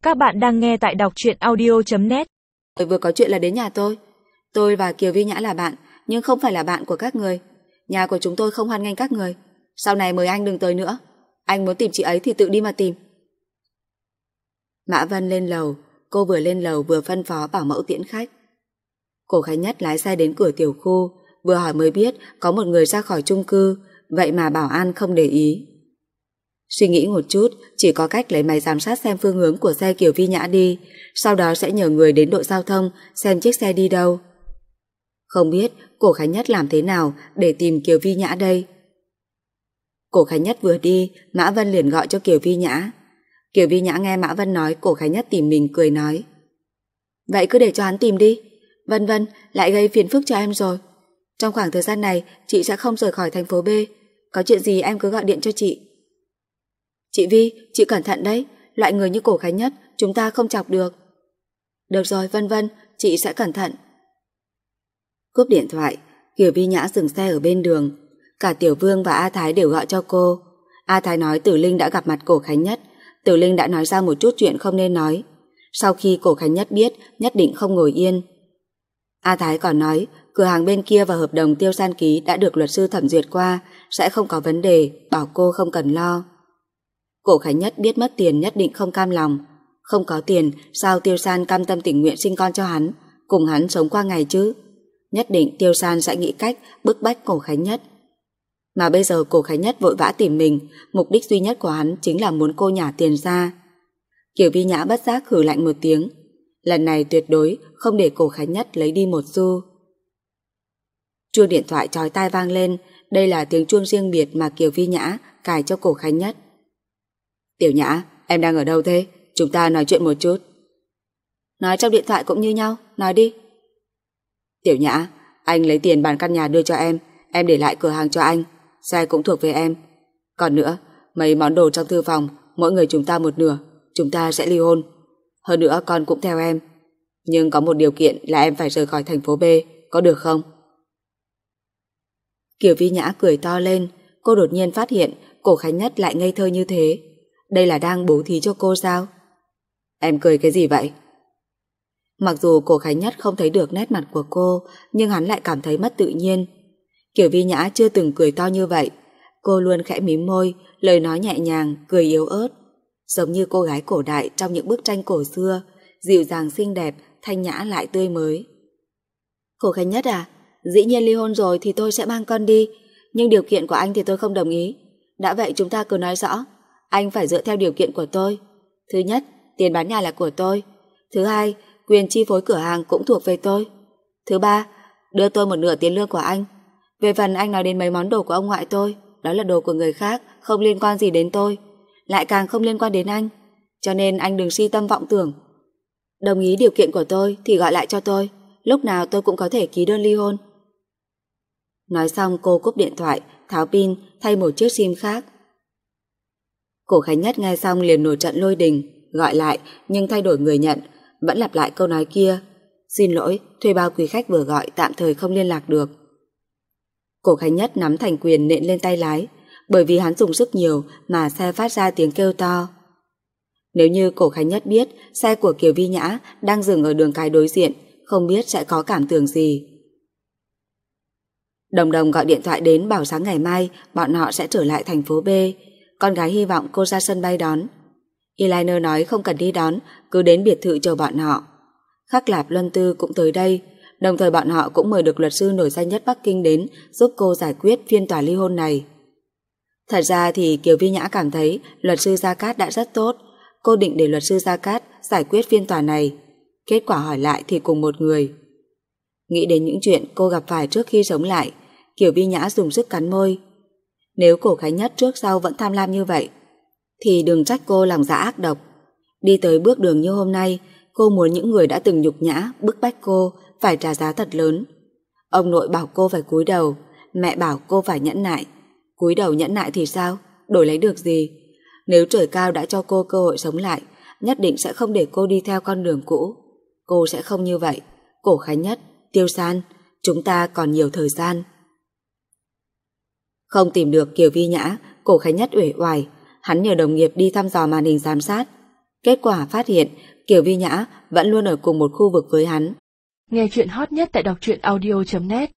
Các bạn đang nghe tại đọc truyện audio.net. Vừa có chuyện là đến nhà tôi. Tôi và Kiều Vi Nhã là bạn, nhưng không phải là bạn của các người. Nhà của chúng tôi không hoan nghênh các người. Sau này mời anh đừng tới nữa. Anh muốn tìm chị ấy thì tự đi mà tìm. Mã Vân lên lầu. Cô vừa lên lầu vừa phân phó bảo mẫu tiễn khách. Cổ Khánh Nhất lái xe đến cửa tiểu khu, vừa hỏi mới biết có một người ra khỏi chung cư, vậy mà bảo an không để ý. Suy nghĩ một chút, chỉ có cách lấy máy giám sát xem phương hướng của xe Kiều Vi Nhã đi, sau đó sẽ nhờ người đến đội giao thông xem chiếc xe đi đâu. Không biết Cổ Khánh Nhất làm thế nào để tìm Kiều Vi Nhã đây. Cổ Khánh Nhất vừa đi, Mã Vân liền gọi cho Kiều Vi Nhã. Kiều Vi Nhã nghe Mã Vân nói Cổ Khánh Nhất tìm mình, cười nói: vậy cứ để cho hắn tìm đi. Vân lại gây phiền phức cho em rồi. Trong khoảng thời gian này chị sẽ không rời khỏi thành phố B. Có chuyện gì em cứ gọi điện cho chị. Chị Vi, chị cẩn thận đấy. Loại người như Cổ Khánh Nhất chúng ta không chọc được. Được rồi Vân, chị sẽ cẩn thận. Cúp điện thoại, Kiều Vi Nhã dừng xe ở bên đường. Cả Tiểu Vương và A Thái đều gọi cho cô. A Thái nói Tử Linh đã gặp mặt Cổ Khánh Nhất. Tử Linh đã nói ra một chút chuyện không nên nói. Sau khi Cổ Khánh Nhất biết, nhất định không ngồi yên. A Thái còn nói cửa hàng bên kia và hợp đồng Tiêu San ký đã được luật sư thẩm duyệt qua, sẽ không có vấn đề, bảo cô không cần lo. Cổ Khánh Nhất biết mất tiền nhất định không cam lòng. Không có tiền, sao Tiêu San cam tâm tình nguyện sinh con cho hắn, cùng hắn sống qua ngày chứ? Nhất định Tiêu San sẽ nghĩ cách bức bách Cổ Khánh Nhất. Mà bây giờ Cổ Khánh Nhất vội vã tìm mình, mục đích duy nhất của hắn chính là muốn cô nhả tiền ra. Kiều Vi Nhã bất giác hử lạnh một tiếng. Lần này tuyệt đối không để Cổ Khánh Nhất lấy đi một xu. Chuông điện thoại chói tai vang lên. Đây là tiếng chuông riêng biệt mà Kiều Vi Nhã cài cho Cổ Khánh Nhất. Tiểu Nhã, em đang ở đâu thế? Chúng ta nói chuyện một chút. Nói trong điện thoại cũng như nhau, nói đi. Tiểu Nhã, anh lấy tiền bán căn nhà đưa cho em để lại cửa hàng cho anh, xe cũng thuộc về em. Còn nữa, mấy món đồ trong thư phòng, mỗi người chúng ta một nửa, chúng ta sẽ ly hôn. Hơn nữa con cũng theo em. Nhưng có một điều kiện là em phải rời khỏi thành phố B, có được không? Kiều Vi Nhã cười to lên. Cô đột nhiên phát hiện Cổ Khánh Nhất lại ngây thơ như thế. Đây là đang bố thí cho cô sao? Em cười cái gì vậy? Mặc dù Cổ Khánh Nhất không thấy được nét mặt của cô, nhưng hắn lại cảm thấy mất tự nhiên. Kiều Vi Nhã chưa từng cười to như vậy. Cô luôn khẽ mím môi, lời nói nhẹ nhàng, cười yếu ớt, giống như cô gái cổ đại trong những bức tranh cổ xưa, dịu dàng xinh đẹp, thanh nhã lại tươi mới. Cổ Khánh Nhất à, dĩ nhiên ly hôn rồi thì tôi sẽ mang con đi, nhưng điều kiện của anh thì tôi không đồng ý. Đã vậy chúng ta cứ nói rõ, anh phải dựa theo điều kiện của tôi. Thứ nhất, tiền bán nhà là của tôi. Thứ hai, quyền chi phối cửa hàng cũng thuộc về tôi. Thứ ba, đưa tôi một nửa tiền lương của anh. Về phần anh nói đến mấy món đồ của ông ngoại tôi, đó là đồ của người khác, không liên quan gì đến tôi, lại càng không liên quan đến anh. Cho nên anh đừng si tâm vọng tưởng. Đồng ý điều kiện của tôi thì gọi lại cho tôi, lúc nào tôi cũng có thể ký đơn ly hôn. Nói xong cô cúp điện thoại, tháo pin, thay một chiếc sim khác. Cổ Khánh Nhất nghe xong liền nổi trận lôi đình, gọi lại nhưng thay đổi người nhận, vẫn lặp lại câu nói kia: xin lỗi, thuê bao quý khách vừa gọi tạm thời không liên lạc được. Cổ Khánh Nhất nắm thành quyền nện lên tay lái, bởi vì hắn dùng sức nhiều mà xe phát ra tiếng kêu to. Nếu như Cổ Khánh Nhất biết xe của Kiều Vi Nhã đang dừng ở đường cái đối diện, không biết sẽ có cảm tưởng gì. Đồng gọi điện thoại đến bảo sáng ngày mai bọn họ sẽ trở lại thành phố B. Con gái hy vọng cô ra sân bay đón. Eliner nói không cần đi đón, cứ đến biệt thự chờ bọn họ. Khắc Lạp Luân Tư cũng tới đây, đồng thời bọn họ cũng mời được luật sư nổi danh nhất Bắc Kinh đến giúp cô giải quyết phiên tòa ly hôn này. Thật ra thì Kiều Vi Nhã cảm thấy luật sư Gia Cát đã rất tốt. Cô định để luật sư Gia Cát giải quyết phiên tòa này. Kết quả hỏi lại thì cùng một người. Nghĩ đến những chuyện cô gặp phải trước khi sống lại, Kiều Vi Nhã dùng sức cắn môi. Nếu Cổ Khánh Nhất trước sau vẫn tham lam như vậy, thì đừng trách cô lòng dạ ác độc. Đi tới bước đường như hôm nay, cô muốn những người đã từng nhục nhã, bức bách cô phải trả giá thật lớn. Ông nội bảo cô phải cúi đầu, mẹ bảo cô phải nhẫn nại. Cúi đầu nhẫn nại thì sao? Đổi lấy được gì? Nếu trời cao đã cho cô cơ hội sống lại, nhất định sẽ không để cô đi theo con đường cũ. Cô sẽ không như vậy. Cổ Khánh Nhất, Tiêu San, chúng ta còn nhiều thời gian. Không tìm được Kiều Vi Nhã, Cổ Khánh Nhất uể oải. Hắn nhờ đồng nghiệp đi thăm dò màn hình giám sát. Kết quả phát hiện Kiều Vi Nhã vẫn luôn ở cùng một khu vực với hắn. Nghe chuyện hot nhất tại đọc truyện audio.net